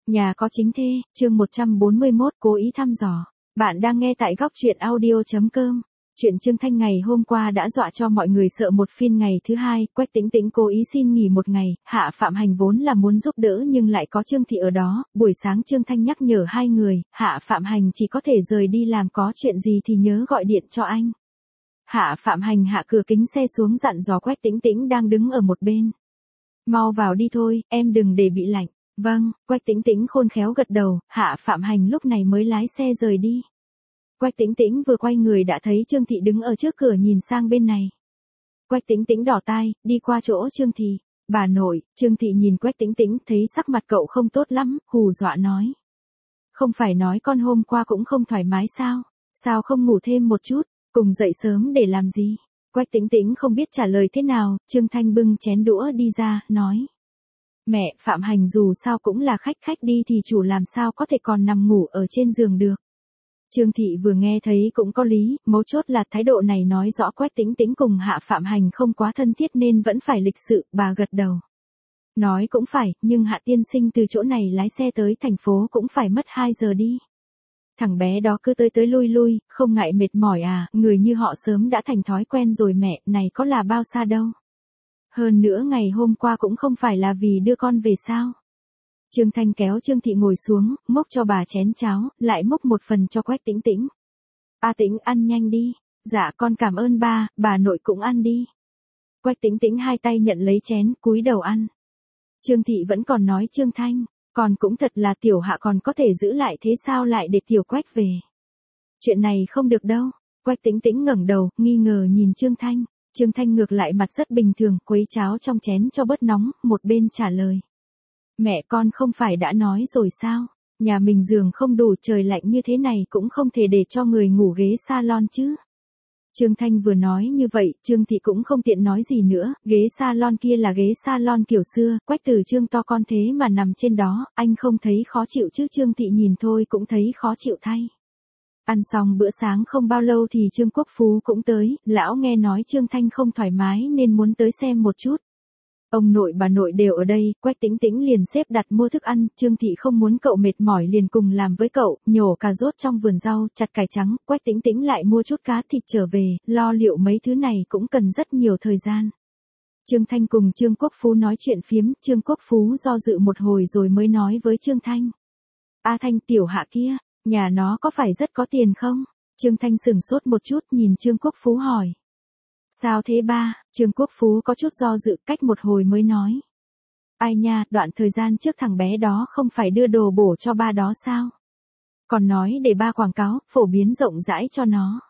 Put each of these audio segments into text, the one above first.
Nhà có chính thê, chương 141 cố ý thăm dò. Bạn đang nghe tại góc truyện audio.com. Chuyện Trương Thanh ngày hôm qua đã dọa cho mọi người sợ một phiên. Ngày thứ hai, Quách Tĩnh Tĩnh cố ý xin nghỉ một ngày, Hạ Phạm Hành vốn là muốn giúp đỡ nhưng lại có Trương Thị ở đó. Buổi sáng Trương Thanh nhắc nhở hai người, Hạ Phạm Hành chỉ có thể rời đi làm, có chuyện gì thì nhớ gọi điện cho anh. Hạ Phạm Hành hạ cửa kính xe xuống dặn dò Quách Tĩnh Tĩnh đang đứng ở một bên. Mau vào đi thôi, em đừng để bị lạnh. Vâng, Quách Tĩnh Tĩnh khôn khéo gật đầu, Hạ Phạm Hành lúc này mới lái xe rời đi. Quách Tĩnh Tĩnh vừa quay người đã thấy Trương Thị đứng ở trước cửa nhìn sang bên này. Quách Tĩnh Tĩnh đỏ tai, đi qua chỗ Trương Thị. Bà nội, Trương Thị nhìn Quách Tĩnh Tĩnh thấy sắc mặt cậu không tốt lắm, hù dọa nói. Không phải nói con hôm qua cũng không thoải mái sao? Sao không ngủ thêm một chút, cùng dậy sớm để làm gì? Quách Tĩnh Tĩnh không biết trả lời thế nào, Trương Thanh bưng chén đũa đi ra, nói. Mẹ, Phạm Hành dù sao cũng là khách đi thì chủ làm sao có thể còn nằm ngủ ở trên giường được. Trương Thị vừa nghe thấy cũng có lý, mấu chốt là thái độ này nói rõ Quách Tĩnh Tĩnh cùng Hạ Phạm Hành không quá thân thiết nên vẫn phải lịch sự, bà gật đầu. Nói cũng phải, nhưng Hạ tiên sinh từ chỗ này lái xe tới thành phố cũng phải mất 2 giờ đi. Thằng bé đó cứ tới lui, không ngại mệt mỏi à, người như họ sớm đã thành thói quen rồi mẹ, này có là bao xa đâu. Hơn nữa ngày hôm qua cũng không phải là vì đưa con về sao. Trương Thanh kéo Trương Thị ngồi xuống, múc cho bà chén cháo, lại múc một phần cho Quách Tĩnh Tĩnh. A Tĩnh ăn nhanh đi. Dạ con cảm ơn ba, bà nội cũng ăn đi. Quách Tĩnh Tĩnh hai tay nhận lấy chén, cúi đầu ăn. Trương Thị vẫn còn nói Trương Thanh, con cũng thật là tiểu Hạ còn có thể giữ lại thế sao lại để tiểu Quách về. Chuyện này không được đâu. Quách Tĩnh Tĩnh ngẩng đầu, nghi ngờ nhìn Trương Thanh. Trương Thanh ngược lại mặt rất bình thường, quấy cháo trong chén cho bớt nóng, một bên trả lời. Mẹ con không phải đã nói rồi sao, nhà mình giường không đủ, trời lạnh như thế này cũng không thể để cho người ngủ ghế salon chứ. Trương Thanh vừa nói như vậy, Trương Thị cũng không tiện nói gì nữa, ghế salon kia là ghế salon kiểu xưa, Quách Tử Trương to con thế mà nằm trên đó, anh không thấy khó chịu chứ? Trương Thị nhìn thôi cũng thấy khó chịu thay. Ăn xong bữa sáng không bao lâu thì Trương Quốc Phú cũng tới, lão nghe nói Trương Thanh không thoải mái nên muốn tới xem một chút. Ông nội bà nội đều ở đây, Quách Tĩnh Tĩnh liền xếp đặt mua thức ăn, Trương Thị không muốn cậu mệt mỏi liền cùng làm với cậu, nhổ cà rốt trong vườn rau, chặt cải trắng, Quách Tĩnh Tĩnh lại mua chút cá thịt trở về, lo liệu mấy thứ này cũng cần rất nhiều thời gian. Trương Thanh cùng Trương Quốc Phú nói chuyện phiếm, Trương Quốc Phú do dự một hồi rồi mới nói với Trương Thanh. A Thanh, tiểu Hạ kia, nhà nó có phải rất có tiền không? Trương Thanh sửng sốt một chút nhìn Trương Quốc Phú hỏi. Sao thế ba? Trương Quốc Phú có chút do dự, cách một hồi mới nói. Ai nha, đoạn thời gian trước thằng bé đó không phải đưa đồ bổ cho ba đó sao? Còn nói để ba quảng cáo, phổ biến rộng rãi cho nó.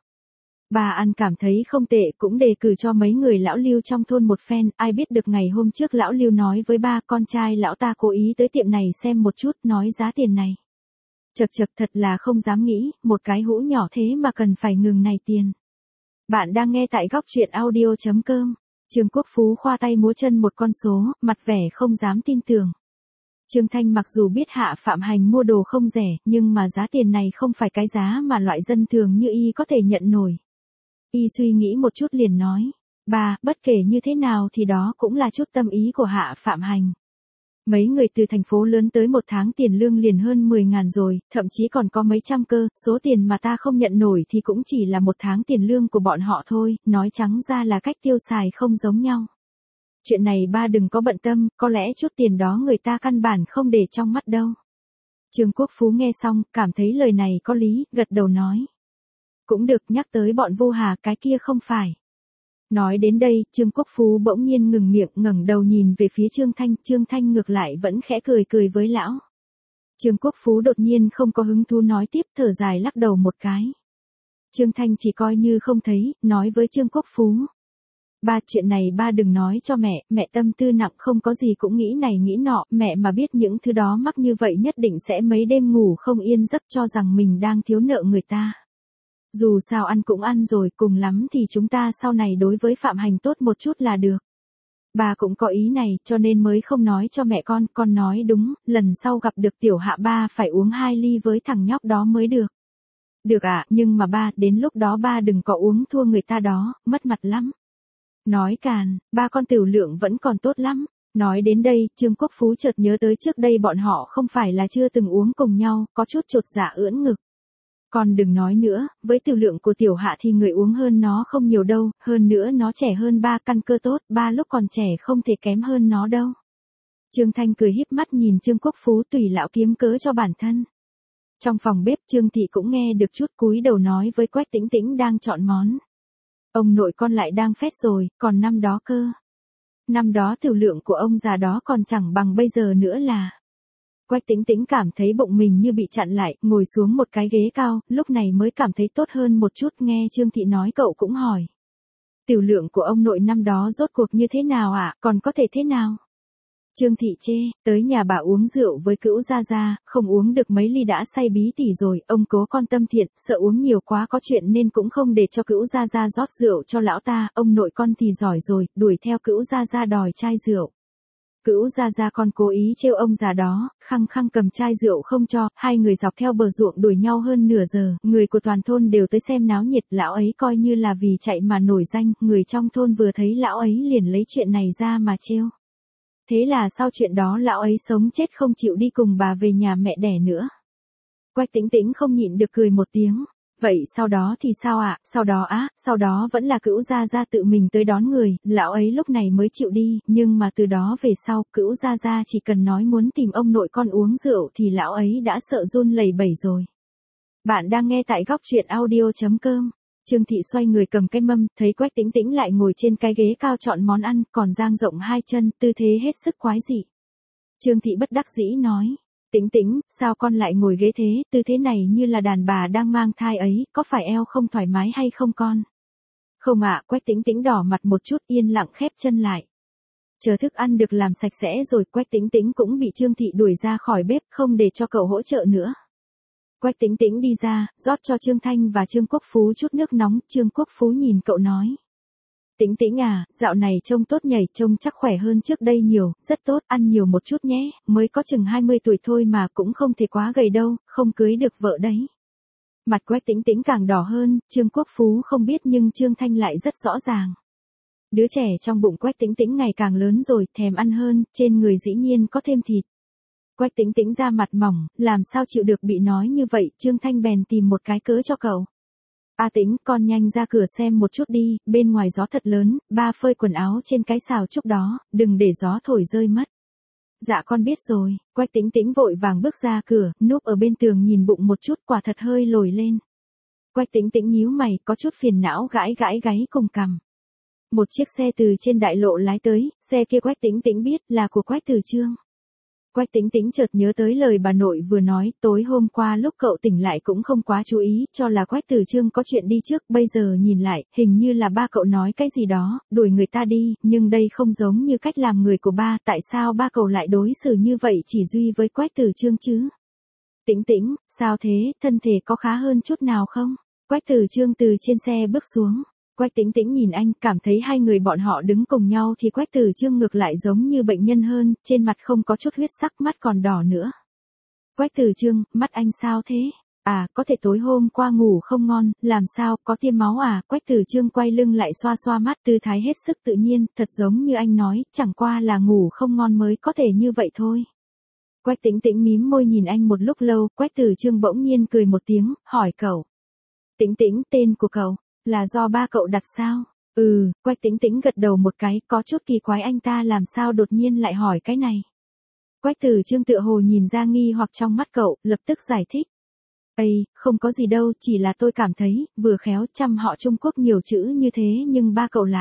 Ba ăn cảm thấy không tệ, cũng đề cử cho mấy người lão Lưu trong thôn một phen, ai biết được ngày hôm trước lão Lưu nói với ba con trai lão ta cố ý tới tiệm này xem một chút, nói giá tiền này. Chật thật là không dám nghĩ, một cái hũ nhỏ thế mà cần phải ngừng này tiền. Bạn đang nghe tại góc truyện audio.com. Trương Quốc Phú khoa tay múa chân một con số, mặt vẻ không dám tin tưởng. Trương Thanh mặc dù biết Hạ Phạm Hành mua đồ không rẻ, nhưng mà giá tiền này không phải cái giá mà loại dân thường như y có thể nhận nổi. Y suy nghĩ một chút liền nói. Ba, bất kể như thế nào thì đó cũng là chút tâm ý của Hạ Phạm Hành. Mấy người từ thành phố lớn tới một tháng tiền lương liền hơn 10.000 rồi, thậm chí còn có mấy trăm cơ, số tiền mà ta không nhận nổi thì cũng chỉ là một tháng tiền lương của bọn họ thôi, nói trắng ra là cách tiêu xài không giống nhau. Chuyện này ba đừng có bận tâm, có lẽ chút tiền đó người ta căn bản không để trong mắt đâu. Trương Quốc Phú nghe xong, cảm thấy lời này có lý, gật đầu nói. Cũng được, nhắc tới bọn Vô Hà cái kia không phải. Nói đến đây, Trương Quốc Phú bỗng nhiên ngừng miệng, ngẩng đầu nhìn về phía Trương Thanh ngược lại vẫn khẽ cười với lão. Trương Quốc Phú đột nhiên không có hứng thú nói tiếp, thở dài lắc đầu một cái. Trương Thanh chỉ coi như không thấy, nói với Trương Quốc Phú. Ba, chuyện này ba đừng nói cho mẹ tâm tư nặng không có gì cũng nghĩ này nghĩ nọ, mẹ mà biết những thứ đó mắc như vậy nhất định sẽ mấy đêm ngủ không yên giấc cho rằng mình đang thiếu nợ người ta. Dù sao ăn cũng ăn rồi, cùng lắm thì chúng ta sau này đối với Phạm Hành tốt một chút là được. Bà cũng có ý này, cho nên mới không nói cho mẹ con nói đúng, lần sau gặp được tiểu Hạ ba phải uống 2 ly với thằng nhóc đó mới được. Được ạ, nhưng mà ba, đến lúc đó ba đừng có uống thua người ta đó, mất mặt lắm. Nói càn, ba con tiểu lượng vẫn còn tốt lắm. Nói đến đây, Trương Quốc Phú chợt nhớ tới trước đây bọn họ không phải là chưa từng uống cùng nhau, có chút chột dạ ưỡn ngực. Còn đừng nói nữa, với tiểu lượng của tiểu hạ thì người uống hơn nó không nhiều đâu, hơn nữa nó trẻ hơn ba, căn cơ tốt, ba lúc còn trẻ không thể kém hơn nó đâu. Trương Thanh cười híp mắt nhìn Trương Quốc Phú tùy lão kiếm cớ cho bản thân. Trong phòng bếp Trương Thị cũng nghe được chút, cúi đầu nói với Quách Tĩnh Tĩnh đang chọn món. Ông nội con lại đang phét rồi, còn năm đó cơ. Năm đó tiểu lượng của ông già đó còn chẳng bằng bây giờ nữa là. Quách Tĩnh Tĩnh cảm thấy bụng mình như bị chặn lại, ngồi xuống một cái ghế cao, lúc này mới cảm thấy tốt hơn một chút, nghe Trương Thị nói cậu cũng hỏi. Tiểu lượng của ông nội năm đó rốt cuộc như thế nào ạ, còn có thể thế nào? Trương Thị chê, tới nhà bà uống rượu với Cữu Gia Gia, không uống được mấy ly đã say bí tỉ rồi, ông cố con tâm thiện, sợ uống nhiều quá có chuyện nên cũng không để cho Cữu Gia Gia rót rượu cho lão ta, ông nội con thì giỏi rồi, đuổi theo Cữu Gia Gia đòi chai rượu. Cữu Gia Gia con cố ý trêu ông già đó, khăng khăng cầm chai rượu không cho, hai người dọc theo bờ ruộng đuổi nhau hơn nửa giờ, người của toàn thôn đều tới xem náo nhiệt, lão ấy coi như là vì chạy mà nổi danh, người trong thôn vừa thấy lão ấy liền lấy chuyện này ra mà trêu. Thế là sau chuyện đó lão ấy sống chết không chịu đi cùng bà về nhà mẹ đẻ nữa. Quách Tĩnh Tĩnh không nhịn được cười một tiếng. Vậy sau đó thì sao ạ? Sau đó vẫn là Cữu Gia Gia tự mình tới đón người, lão ấy lúc này mới chịu đi, nhưng mà từ đó về sau, Cữu Gia Gia chỉ cần nói muốn tìm ông nội con uống rượu thì lão ấy đã sợ run lẩy bẩy rồi. Bạn đang nghe tại góc truyện audio.com. Trương Thị xoay người cầm cái mâm, thấy Quách Tĩnh Tĩnh lại ngồi trên cái ghế cao chọn món ăn, còn dang rộng hai chân, tư thế hết sức quái dị. Trương Thị bất đắc dĩ nói, Tĩnh Tĩnh, sao con lại ngồi ghế thế, tư thế này như là đàn bà đang mang thai ấy, có phải eo không thoải mái hay không con? Không ạ, Quách Tĩnh Tĩnh đỏ mặt một chút, yên lặng khép chân lại. Chờ thức ăn được làm sạch sẽ rồi, Quách Tĩnh Tĩnh cũng bị Trương Thị đuổi ra khỏi bếp, không để cho cậu hỗ trợ nữa. Quách Tĩnh Tĩnh đi ra, rót cho Trương Thanh và Trương Quốc Phú chút nước nóng, Trương Quốc Phú nhìn cậu nói. Tĩnh Tĩnh à, dạo này trông tốt nhỉ, trông chắc khỏe hơn trước đây nhiều, rất tốt, ăn nhiều một chút nhé, mới có chừng 20 tuổi thôi mà cũng không thể quá gầy đâu, không cưới được vợ đấy. Mặt Quách Tĩnh Tĩnh càng đỏ hơn, Trương Quốc Phú không biết nhưng Trương Thanh lại rất rõ ràng. Đứa trẻ trong bụng Quách Tĩnh Tĩnh ngày càng lớn rồi, thèm ăn hơn, trên người dĩ nhiên có thêm thịt. Quách Tĩnh Tĩnh da mặt mỏng, làm sao chịu được bị nói như vậy, Trương Thanh bèn tìm một cái cớ cho cậu. A Tĩnh, con nhanh ra cửa xem một chút đi, bên ngoài gió thật lớn, ba phơi quần áo trên cái xào trúc đó, đừng để gió thổi rơi mất. Dạ con biết rồi, Quách Tĩnh Tĩnh vội vàng bước ra cửa, núp ở bên tường nhìn bụng một chút, quả thật hơi lồi lên. Quách Tĩnh Tĩnh nhíu mày, có chút phiền não gãi gáy cùng cằm. Một chiếc xe từ trên đại lộ lái tới, xe kia Quách Tĩnh Tĩnh biết là của Quách Từ Chương. Quách Tĩnh Tĩnh chợt nhớ tới lời bà nội vừa nói, tối hôm qua lúc cậu tỉnh lại cũng không quá chú ý, cho là Quách Từ Chương có chuyện đi trước, bây giờ nhìn lại, hình như là ba cậu nói cái gì đó, đuổi người ta đi, nhưng đây không giống như cách làm người của ba, tại sao ba cậu lại đối xử như vậy chỉ duy với Quách Từ Chương chứ? Tĩnh Tĩnh, sao thế, thân thể có khá hơn chút nào không? Quách Từ Chương từ trên xe bước xuống. Quách Tĩnh Tĩnh nhìn anh, cảm thấy hai người bọn họ đứng cùng nhau thì Quách Từ Chương ngược lại giống như bệnh nhân hơn, trên mặt không có chút huyết sắc, mắt còn đỏ nữa. Quách Từ Chương, mắt anh sao thế? À, có thể tối hôm qua ngủ không ngon, làm sao, có tiêm máu à? Quách Từ Chương quay lưng lại xoa xoa mắt, tư thái hết sức tự nhiên, thật giống như anh nói, chẳng qua là ngủ không ngon mới có thể như vậy thôi. Quách Tĩnh Tĩnh mím môi nhìn anh một lúc lâu, Quách Từ Chương bỗng nhiên cười một tiếng, hỏi cậu. Tĩnh Tĩnh, tên của cậu? Là do ba cậu đặt sao? Quách Tĩnh Tĩnh gật đầu một cái, có chút kỳ quái anh ta làm sao đột nhiên lại hỏi cái này. Quách Từ Chương tựa hồ nhìn ra nghi hoặc trong mắt cậu, lập tức giải thích. Không có gì đâu, chỉ là tôi cảm thấy, vừa khéo chăm họ Trung Quốc nhiều chữ như thế nhưng ba cậu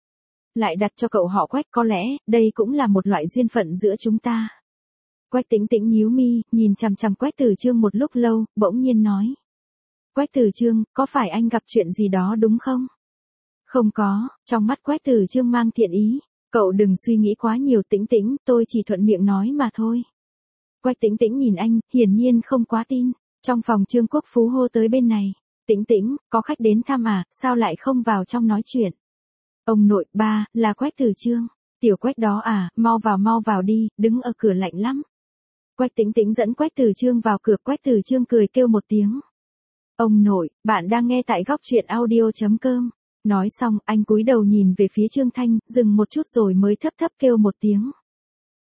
lại đặt cho cậu họ Quách, có lẽ, đây cũng là một loại duyên phận giữa chúng ta. Quách Tĩnh Tĩnh nhíu mi, nhìn chằm chằm Quách Từ Chương một lúc lâu, bỗng nhiên nói. Quách Từ Chương, có phải anh gặp chuyện gì đó đúng không? Không có, trong mắt Quách Từ Chương mang thiện ý. Cậu đừng suy nghĩ quá nhiều Tĩnh Tĩnh, tôi chỉ thuận miệng nói mà thôi. Quách Tĩnh Tĩnh nhìn anh, hiển nhiên không quá tin. Trong phòng Trương Quốc Phú hô tới bên này. Tĩnh Tĩnh, có khách đến thăm à, sao lại không vào trong nói chuyện? Ông nội, ba, là Quách Từ Chương. Tiểu Quách đó à, mau vào đi, đứng ở cửa lạnh lắm. Quách Tĩnh Tĩnh dẫn Quách Từ Chương vào cửa, Quách Từ Chương cười kêu một tiếng. Ông nội, bạn đang nghe tại góc truyện audio.com. Nói xong, anh cúi đầu nhìn về phía Trương Thanh, dừng một chút rồi mới thấp thấp kêu một tiếng.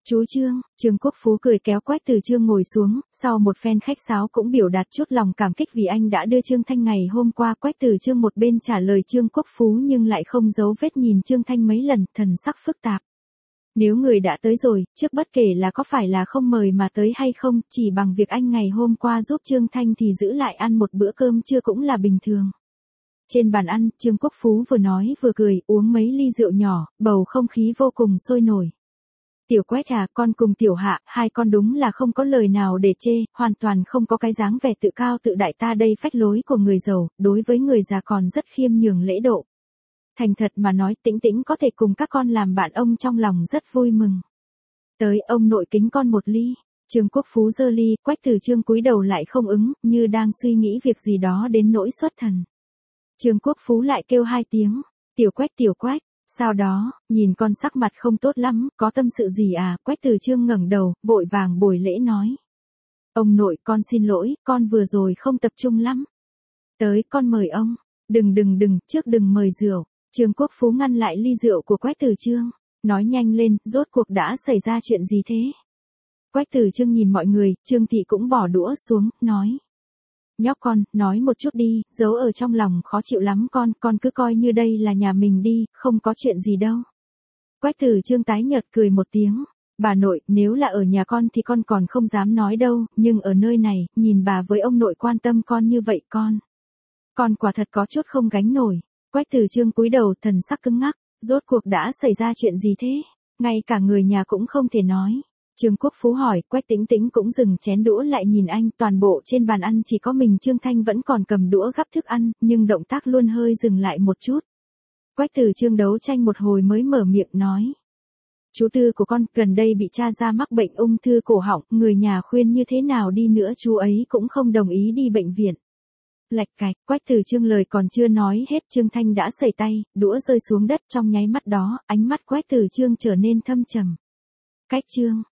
Chú Trương Quốc Phú cười kéo Quách Từ Trương ngồi xuống, sau một phen khách sáo cũng biểu đạt chút lòng cảm kích vì anh đã đưa Trương Thanh ngày hôm qua. Quách Từ Trương một bên trả lời Trương Quốc Phú nhưng lại không giấu vết nhìn Trương Thanh mấy lần, thần sắc phức tạp. Nếu người đã tới rồi, trước bất kể là có phải là không mời mà tới hay không, chỉ bằng việc anh ngày hôm qua giúp Trương Thanh thì giữ lại ăn một bữa cơm trưa cũng là bình thường. Trên bàn ăn, Trương Quốc Phú vừa nói vừa cười, uống mấy ly rượu nhỏ, bầu không khí vô cùng sôi nổi. Tiểu Quách à, con cùng Tiểu Hạ, hai con đúng là không có lời nào để chê, hoàn toàn không có cái dáng vẻ tự cao tự đại ta đây phách lối của người giàu, đối với người già còn rất khiêm nhường lễ độ. Thành thật mà nói, Tĩnh Tĩnh có thể cùng các con làm bạn ông trong lòng rất vui mừng. Tới, ông nội kính con một ly. Trương Quốc Phú giơ ly, Quách Từ Trương cúi đầu lại không ứng, như đang suy nghĩ việc gì đó đến nỗi xuất thần. Trương Quốc Phú lại kêu hai tiếng, Tiểu Quách. Sau đó, nhìn con sắc mặt không tốt lắm, có tâm sự gì à? Quách Từ Trương ngẩng đầu, vội vàng bồi lễ nói. Ông nội, con xin lỗi, con vừa rồi không tập trung lắm. Tới, con mời ông. Đừng, trước đừng mời rượu. Trương Quốc Phú ngăn lại ly rượu của Quách Từ Trương. Nói nhanh lên, rốt cuộc đã xảy ra chuyện gì thế? Quách Từ Trương nhìn mọi người, Trương Thị cũng bỏ đũa xuống, nói. Nhóc con, nói một chút đi, giấu ở trong lòng khó chịu lắm con cứ coi như đây là nhà mình đi, không có chuyện gì đâu. Quách Từ Trương tái nhợt cười một tiếng. Bà nội, nếu là ở nhà con thì con còn không dám nói đâu, nhưng ở nơi này, nhìn bà với ông nội quan tâm con như vậy con quả thật có chút không gánh nổi. Quách Từ Trương cúi đầu, thần sắc cứng ngắc, rốt cuộc đã xảy ra chuyện gì thế? Ngay cả người nhà cũng không thể nói. Trương Quốc Phú hỏi, Quách Tĩnh Tĩnh cũng dừng chén đũa lại nhìn anh, toàn bộ trên bàn ăn chỉ có mình Trương Thanh vẫn còn cầm đũa gắp thức ăn, nhưng động tác luôn hơi dừng lại một chút. Quách Từ Trương đấu tranh một hồi mới mở miệng nói. Chú Tư của con gần đây bị tra ra mắc bệnh ung thư cổ họng, người nhà khuyên như thế nào đi nữa chú ấy cũng không đồng ý đi bệnh viện. Lạch cạch, Quách Từ Trương lời còn chưa nói hết, Trương Thanh đã sẩy tay, đũa rơi xuống đất trong nháy mắt đó, ánh mắt Quách Từ Trương trở nên thâm trầm. Cách Trương